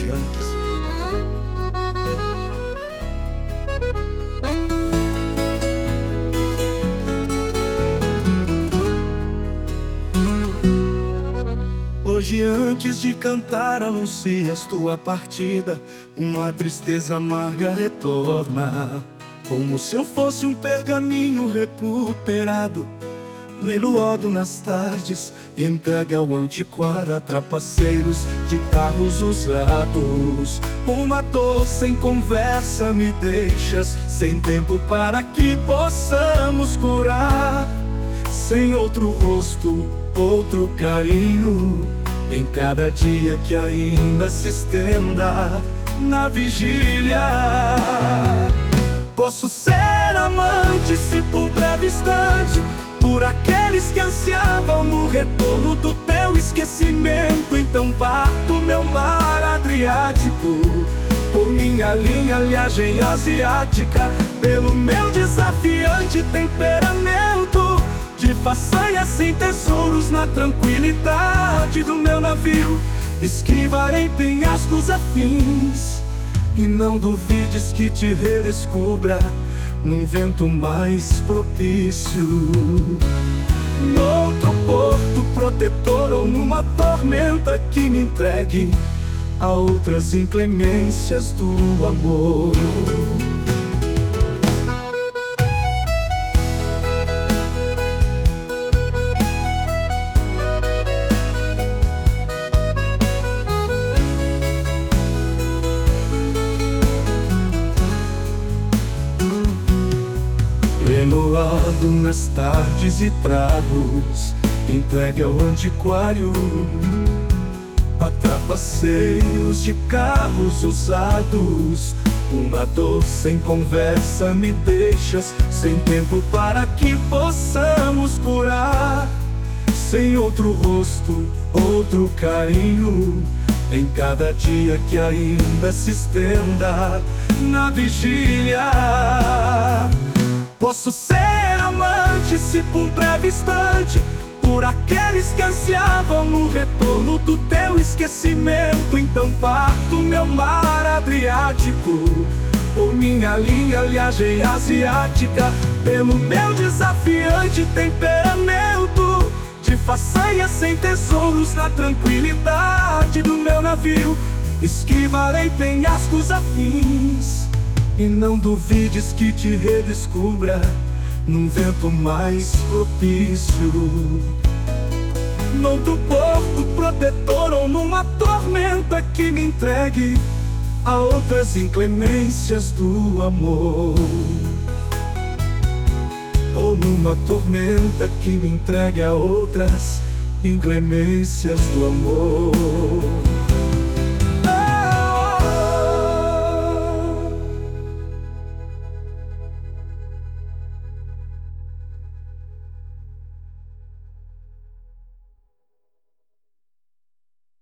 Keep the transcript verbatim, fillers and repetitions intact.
Yankees. Hoje, antes de cantar, anuncias tua partida. Uma tristeza amarga retorna, como se eu fosse um pergaminho recuperado. Lê-lo logo nas tardes, entregue ao antiquário a trapaceiros de carros usados. Uma dor sem conversa me deixas, sem tempo para que possamos curar. Sem outro rosto, outro carinho, em cada dia que ainda se estenda na vigília. Posso ser amante se por breve instante, por aqueles que ansiavam no retorno do teu esquecimento. Então parto meu mar Adriático, por minha linha liagem asiática, pelo meu desafiante temperamento de façanha sem tesouros na tranquilidade do meu navio. Esquivarei penhascos afins, e não duvides que te redescubra num vento mais propício, noutro porto protetor ou numa tormenta que me entregue a outras inclemências do amor. Reloado nas tardes e tragos, entregue ao antiquário a trapaceiros de carros usados. Uma dor sem conversa me deixas, sem tempo para que possamos curar. Sem outro rosto, outro carinho, em cada dia que ainda se estenda na vigília. Posso ser amante se por breve instante, por aqueles que ansiavam no retorno do teu esquecimento. Então parto meu mar Adriático, por minha linha liagem asiática, pelo meu desafiante temperamento de façanha sem tesouros na tranquilidade do meu navio. Esquivarei penhascos afins, e não duvides que te redescubra num vento mais propício, noutro porto protetor ou numa tormenta que me entregue a outras inclemências do amor. Ou numa tormenta que me entregue a outras inclemências do amor.